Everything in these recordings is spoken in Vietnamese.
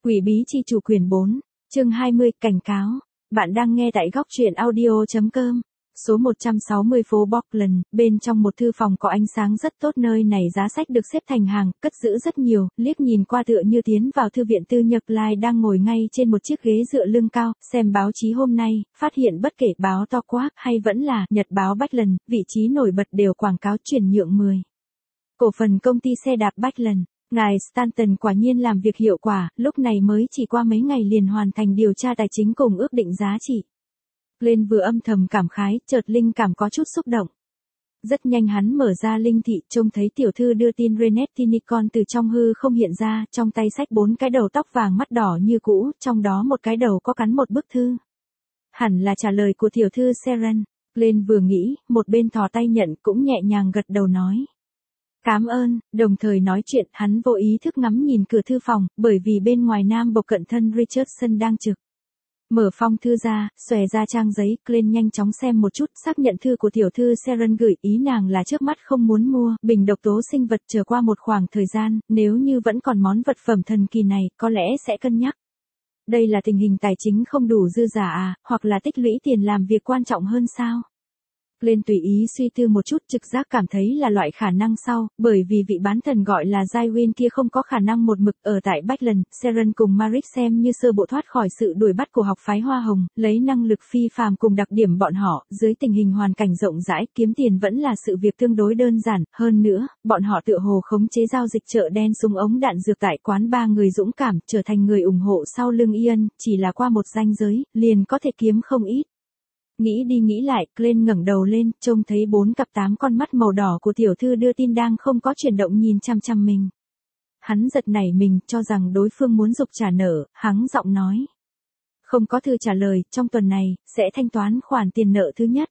Quỷ bí chi chủ quyển 4, chương 20, cảnh cáo. Bạn đang nghe tại góc truyện audio.com. Số 160 phố Portland, bên trong một thư phòng có ánh sáng rất tốt, nơi này giá sách được xếp thành hàng, cất giữ rất nhiều, liếc nhìn qua tựa như tiến vào thư viện tư Nhật Lai đang ngồi ngay trên một chiếc ghế dựa lưng cao, xem báo chí hôm nay, phát hiện bất kể báo to quá hay vẫn là Nhật báo Portland, vị trí nổi bật đều quảng cáo chuyển nhượng 10. Cổ phần công ty xe đạp Portland. Ngài Stanton quả nhiên làm việc hiệu quả, lúc này mới chỉ qua mấy ngày liền hoàn thành điều tra tài chính cùng ước định giá trị. Lên vừa âm thầm cảm khái, chợt linh cảm có chút xúc động. Rất nhanh hắn mở ra linh thị, trông thấy tiểu thư đưa tin Renette Nicole từ trong hư không hiện ra, trong tay xách 4 cái đầu tóc vàng mắt đỏ như cũ, trong đó một cái đầu có cắn một bức thư. Hẳn là trả lời của tiểu thư Seren. Lên vừa nghĩ, một bên thò tay nhận cũng nhẹ nhàng gật đầu nói. Cảm ơn, đồng thời nói chuyện, hắn vô ý thức ngắm nhìn cửa thư phòng, bởi vì bên ngoài nam bộc cận thân Richardson đang trực. Mở phong thư ra, xòe ra trang giấy, Glenn nhanh chóng xem một chút, xác nhận thư của tiểu thư Seren gửi, ý nàng là trước mắt không muốn mua bình độc tố sinh vật chờ qua một khoảng thời gian, nếu như vẫn còn món vật phẩm thần kỳ này, có lẽ sẽ cân nhắc. Đây là tình hình tài chính không đủ dư giả à, hoặc là tích lũy tiền làm việc quan trọng hơn sao? Lên tùy ý suy tư một chút, trực giác cảm thấy là loại khả năng sau, bởi vì vị bán thần gọi là Jywin kia không có khả năng một mực ở tại Portland. Seren cùng Marik xem như sơ bộ thoát khỏi sự đuổi bắt của học phái Hoa Hồng, lấy năng lực phi phàm cùng đặc điểm bọn họ, dưới tình hình hoàn cảnh rộng rãi, kiếm tiền vẫn là sự việc tương đối đơn giản, hơn nữa, bọn họ tựa hồ khống chế giao dịch chợ đen súng ống đạn dược tại quán ba người dũng cảm, trở thành người ủng hộ sau lưng Ian, chỉ là qua một ranh giới, liền có thể kiếm không ít. Nghĩ đi nghĩ lại, Glenn ngẩng đầu lên, trông thấy 4 cặp 8 con mắt màu đỏ của tiểu thư đưa tin đang không có chuyển động nhìn chăm chăm mình. Hắn giật nảy mình, cho rằng đối phương muốn giục trả nợ, hắn giọng nói. Không có thư trả lời, trong tuần này, sẽ thanh toán khoản tiền nợ thứ nhất.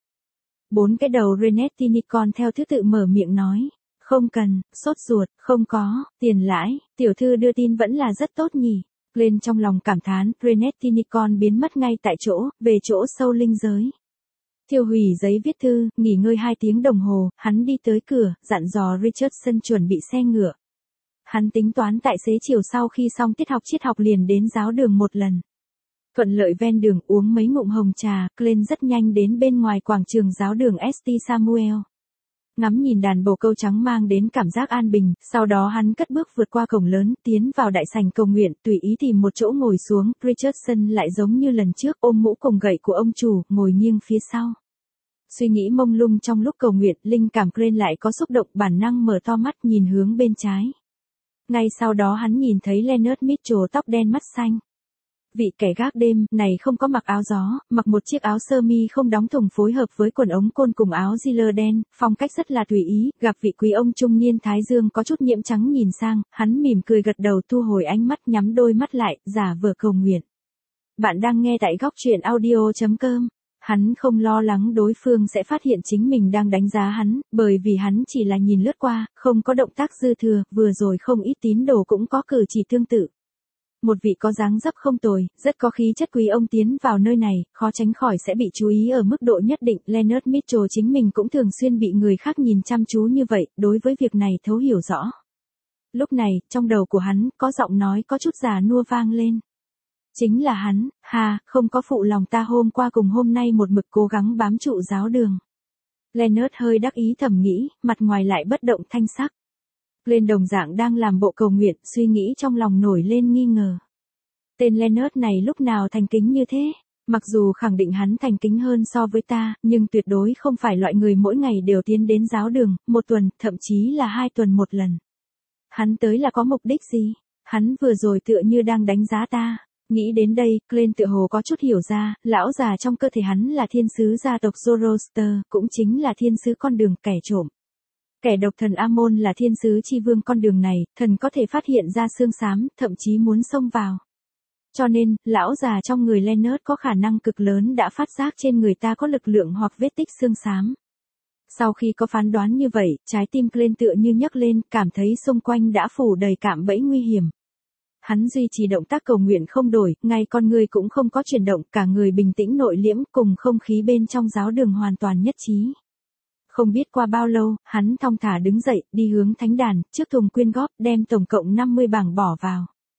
4 cái đầu Renette Nicole theo thứ tự mở miệng nói. Không cần, sốt ruột, không có, tiền lãi, tiểu thư đưa tin vẫn là rất tốt nhỉ. Lên trong lòng cảm thán, Renette Nicole biến mất ngay tại chỗ, về chỗ sâu linh giới. Tiêu hủy giấy viết thư, nghỉ ngơi 2 tiếng đồng hồ, hắn đi tới cửa, dặn dò Richardson chuẩn bị xe ngựa. Hắn tính toán tại xế chiều sau khi xong tiết học triết học liền đến giáo đường một lần. Thuận lợi ven đường uống mấy ngụm hồng trà, Glenn rất nhanh đến bên ngoài quảng trường giáo đường St. Samuel. Ngắm nhìn đàn bồ câu trắng mang đến cảm giác an bình, sau đó hắn cất bước vượt qua cổng lớn, tiến vào đại sảnh cầu nguyện, tùy ý tìm một chỗ ngồi xuống, Richardson lại giống như lần trước ôm mũ cùng gậy của ông chủ, ngồi nghiêng phía sau. Suy nghĩ mông lung trong lúc cầu nguyện, linh cảm Glenn lại có xúc động, bản năng mở to mắt nhìn hướng bên trái. Ngay sau đó hắn nhìn thấy Leonard Mitchell tóc đen mắt xanh. Vị kẻ gác đêm này không có mặc áo gió, mặc một chiếc áo sơ mi không đóng thùng phối hợp với quần ống côn cùng áo gilet đen, phong cách rất là tùy ý, gặp vị quý ông trung niên thái dương có chút nhiễm trắng nhìn sang, hắn mỉm cười gật đầu thu hồi ánh mắt nhắm đôi mắt lại, giả vờ cầu nguyện. Bạn đang nghe tại góc truyện audio.com. Hắn không lo lắng đối phương sẽ phát hiện chính mình đang đánh giá hắn, bởi vì hắn chỉ là nhìn lướt qua, không có động tác dư thừa, vừa rồi không ít tín đồ cũng có cử chỉ tương tự. Một vị có dáng dấp không tồi, rất có khí chất quý ông tiến vào nơi này, khó tránh khỏi sẽ bị chú ý ở mức độ nhất định. Leonard Mitchell chính mình cũng thường xuyên bị người khác nhìn chăm chú như vậy, đối với việc này thấu hiểu rõ. Lúc này, trong đầu của hắn, có giọng nói có chút già nua vang lên. Chính là hắn, không có phụ lòng ta hôm qua cùng hôm nay một mực cố gắng bám trụ giáo đường. Leonard hơi đắc ý thầm nghĩ, mặt ngoài lại bất động thanh sắc. Lên đồng dạng đang làm bộ cầu nguyện, suy nghĩ trong lòng nổi lên nghi ngờ. Tên Leonard này lúc nào thành kính như thế? Mặc dù khẳng định hắn thành kính hơn so với ta, nhưng tuyệt đối không phải loại người mỗi ngày đều tiến đến giáo đường, một tuần, thậm chí là 2 tuần một lần. Hắn tới là có mục đích gì? Hắn vừa rồi tựa như đang đánh giá ta. Nghĩ đến đây, Glenn tựa hồ có chút hiểu ra, lão già trong cơ thể hắn là thiên sứ gia tộc Zoroaster, cũng chính là thiên sứ con đường kẻ trộm. Kẻ độc thần Amon là thiên sứ chi vương con đường này, thần có thể phát hiện ra xương xám, thậm chí muốn xông vào. Cho nên, lão già trong người Leonard có khả năng cực lớn đã phát giác trên người ta có lực lượng hoặc vết tích xương xám. Sau khi có phán đoán như vậy, trái tim Glenn tựa như nhấc lên, cảm thấy xung quanh đã phủ đầy cạm bẫy nguy hiểm. Hắn duy trì động tác cầu nguyện không đổi, ngay con người cũng không có chuyển động, cả người bình tĩnh nội liễm cùng không khí bên trong giáo đường hoàn toàn nhất trí. Không biết qua bao lâu, hắn thong thả đứng dậy, đi hướng thánh đàn, trước thùng quyên góp, đem tổng cộng 50 bảng bỏ vào.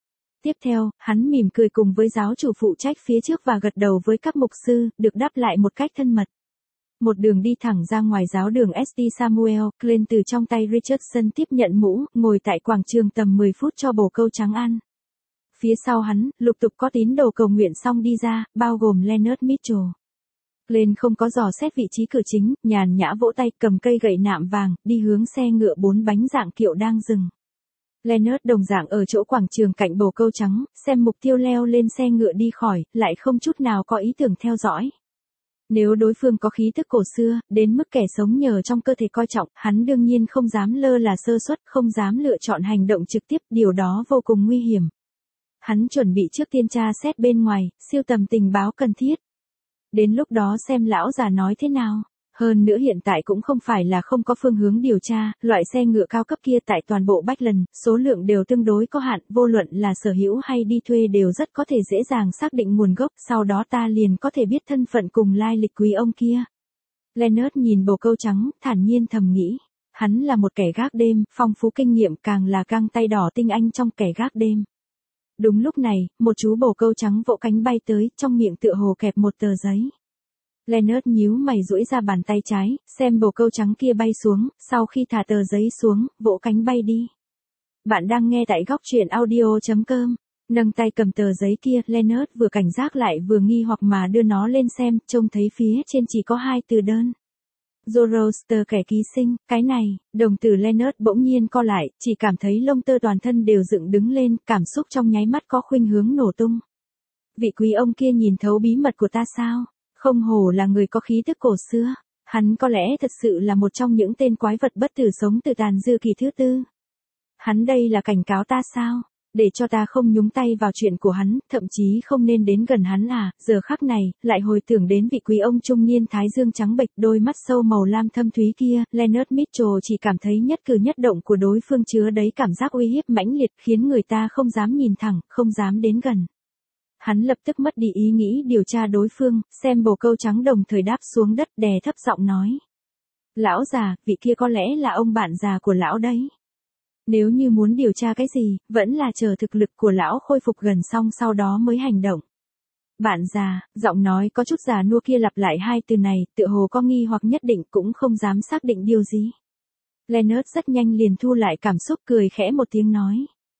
Tiếp theo, hắn mỉm cười cùng với giáo chủ phụ trách phía trước và gật đầu với các mục sư, được đáp lại một cách thân mật. Một đường đi thẳng ra ngoài giáo đường St. Samuel, Glenn từ trong tay Richardson tiếp nhận mũ, ngồi tại quảng trường tầm 10 phút cho bồ câu trắng ăn. Phía sau hắn, lục tục có tín đồ cầu nguyện xong đi ra, bao gồm Leonard Mitchell. Glenn không có dò xét vị trí cửa chính, nhàn nhã vỗ tay cầm cây gậy nạm vàng, đi hướng xe ngựa 4 bánh dạng kiệu đang dừng. Leonard đồng dạng ở chỗ quảng trường cạnh bồ câu trắng, xem mục tiêu leo lên xe ngựa đi khỏi, lại không chút nào có ý tưởng theo dõi. Nếu đối phương có khí tức cổ xưa, đến mức kẻ sống nhờ trong cơ thể coi trọng, hắn đương nhiên không dám lơ là sơ suất, không dám lựa chọn hành động trực tiếp, điều đó vô cùng nguy hiểm. Hắn chuẩn bị trước tiên tra xét bên ngoài, siêu tầm tình báo cần thiết. Đến lúc đó xem lão già nói thế nào. Hơn nữa hiện tại cũng không phải là không có phương hướng điều tra, loại xe ngựa cao cấp kia tại toàn bộ Bachland, số lượng đều tương đối có hạn, vô luận là sở hữu hay đi thuê đều rất có thể dễ dàng xác định nguồn gốc, sau đó ta liền có thể biết thân phận cùng lai lịch quý ông kia. Leonard nhìn bồ câu trắng, thản nhiên thầm nghĩ. Hắn là một kẻ gác đêm, phong phú kinh nghiệm càng là găng tay đỏ tinh anh trong kẻ gác đêm. Đúng lúc này, một chú bồ câu trắng vỗ cánh bay tới, trong miệng tựa hồ kẹp một tờ giấy. Leonard nhíu mày duỗi ra bàn tay trái, xem bồ câu trắng kia bay xuống, sau khi thả tờ giấy xuống, vỗ cánh bay đi. Bạn đang nghe tại góc truyện audio.com. Nâng tay cầm tờ giấy kia, Leonard vừa cảnh giác lại vừa nghi hoặc mà đưa nó lên xem, trông thấy phía trên chỉ có 2 từ đơn. Zoroaster kẻ ký sinh, cái này, đồng tử Leonard bỗng nhiên co lại, chỉ cảm thấy lông tơ toàn thân đều dựng đứng lên, cảm xúc trong nháy mắt có khuynh hướng nổ tung. Vị quý ông kia nhìn thấu bí mật của ta sao? Không hổ là người có khí tức cổ xưa, hắn có lẽ thật sự là một trong những tên quái vật bất tử sống từ tàn dư kỳ thứ 4. Hắn đây là cảnh cáo ta sao? Để cho ta không nhúng tay vào chuyện của hắn, thậm chí không nên đến gần hắn à? Giờ khắc này, lại hồi tưởng đến vị quý ông trung niên thái dương trắng bệch, đôi mắt sâu màu lam thâm thúy kia, Leonard Mitchell chỉ cảm thấy nhất cử nhất động của đối phương chứa đầy cảm giác uy hiếp mãnh liệt, khiến người ta không dám nhìn thẳng, không dám đến gần. Hắn lập tức mất đi ý nghĩ điều tra đối phương, xem bồ câu trắng đồng thời đáp xuống đất, đè thấp giọng nói. Lão già, vị kia có lẽ là ông bạn già của lão đấy. Nếu như muốn điều tra cái gì, vẫn là chờ thực lực của lão khôi phục gần xong sau đó mới hành động. Bạn già, giọng nói có chút già nua kia lặp lại 2 từ này, tựa hồ có nghi hoặc nhất định cũng không dám xác định điều gì. Leonard rất nhanh liền thu lại cảm xúc, cười khẽ một tiếng nói.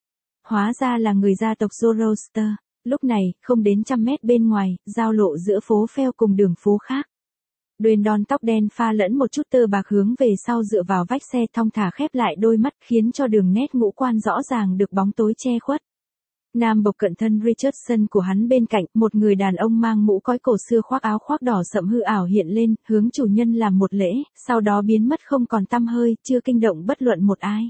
Hóa ra là người gia tộc Zoroaster. Lúc này, không đến 100 mét bên ngoài, giao lộ giữa phố Phèo cùng đường phố khác. Brandon tóc đen pha lẫn một chút tơ bạc hướng về sau dựa vào vách xe thong thả khép lại đôi mắt, khiến cho đường nét ngũ quan rõ ràng được bóng tối che khuất. Nam bộc cận thân Richardson của hắn bên cạnh, một người đàn ông mang mũ cói cổ xưa khoác áo khoác đỏ sậm hư ảo hiện lên, hướng chủ nhân làm một lễ, sau đó biến mất không còn tăm hơi, chưa kinh động bất luận một ai.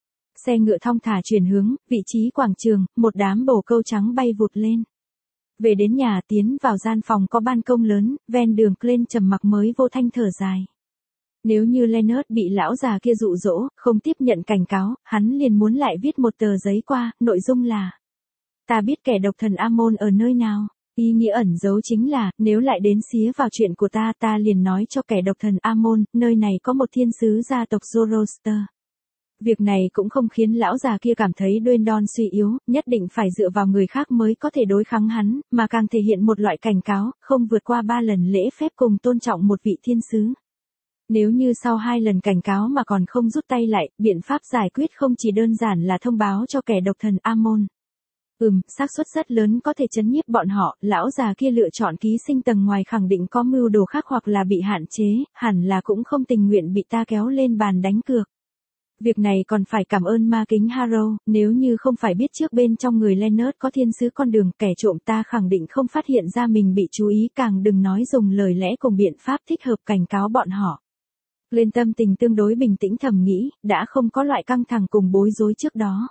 Xe ngựa thong thả chuyển hướng, vị trí quảng trường, một đám bồ câu trắng bay vụt lên. Về đến nhà tiến vào gian phòng có ban công lớn, ven đường Glenn trầm mặc mới vô thanh thở dài. Nếu như Leonard bị lão già kia dụ dỗ, không tiếp nhận cảnh cáo, hắn liền muốn lại viết một tờ giấy qua, nội dung là: Ta biết kẻ độc thần Amon ở nơi nào. Ý nghĩa ẩn giấu chính là, nếu lại đến xía vào chuyện của ta, ta liền nói cho kẻ độc thần Amon, nơi này có một thiên sứ gia tộc Zoroaster. Việc này cũng không khiến lão già kia cảm thấy Brandon suy yếu, nhất định phải dựa vào người khác mới có thể đối kháng hắn, mà càng thể hiện một loại cảnh cáo, không vượt qua 3 lần lễ phép cùng tôn trọng một vị thiên sứ. Nếu như sau 2 lần cảnh cáo mà còn không rút tay lại, biện pháp giải quyết không chỉ đơn giản là thông báo cho kẻ độc thần Amon. Xác suất rất lớn có thể chấn nhiếp bọn họ, lão già kia lựa chọn ký sinh tầng ngoài khẳng định có mưu đồ khác hoặc là bị hạn chế, hẳn là cũng không tình nguyện bị ta kéo lên bàn đánh cược. Việc này còn phải cảm ơn ma kính Harrow, nếu như không phải biết trước bên trong người Leonard có thiên sứ con đường, kẻ trộm ta khẳng định không phát hiện ra mình bị chú ý, càng đừng nói dùng lời lẽ cùng biện pháp thích hợp cảnh cáo bọn họ. Lên tâm tình tương đối bình tĩnh thầm nghĩ, đã không có loại căng thẳng cùng bối rối trước đó.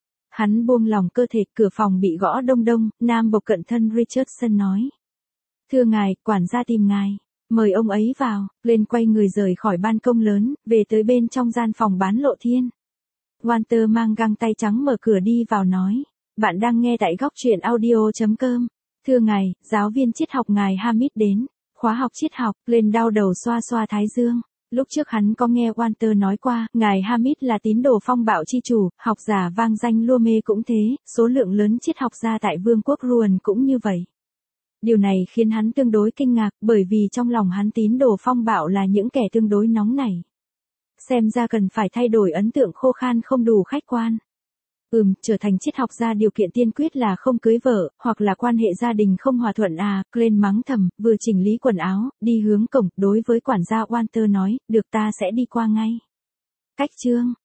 Hắn buông lòng cơ thể, cửa phòng bị gõ đông đông, nam bộc cận thân Richardson nói. Thưa ngài, quản gia tìm ngài. Mời ông ấy vào, lên quay người rời khỏi ban công lớn, về tới bên trong gian phòng bán lộ thiên. Walter mang găng tay trắng mở cửa đi vào nói. Bạn đang nghe tại góc truyện audio.com. Thưa ngài, giáo viên triết học ngài Hamid đến. Khóa học triết học, lên đau đầu xoa xoa thái dương. Lúc trước hắn có nghe Walter nói qua, ngài Hamid là tín đồ phong bạo chi chủ, học giả vang danh Luome cũng thế, số lượng lớn triết học gia tại vương quốc Ruan cũng như vậy. Điều này khiến hắn tương đối kinh ngạc, bởi vì trong lòng hắn tín đồ phong bạo là những kẻ tương đối nóng nảy. Xem ra cần phải thay đổi ấn tượng khô khan không đủ khách quan. Trở thành triết học gia điều kiện tiên quyết là không cưới vợ, hoặc là quan hệ gia đình không hòa thuận à, Glenn mắng thầm, vừa chỉnh lý quần áo, đi hướng cổng, đối với quản gia Walter nói, được ta sẽ đi qua ngay. Cách chương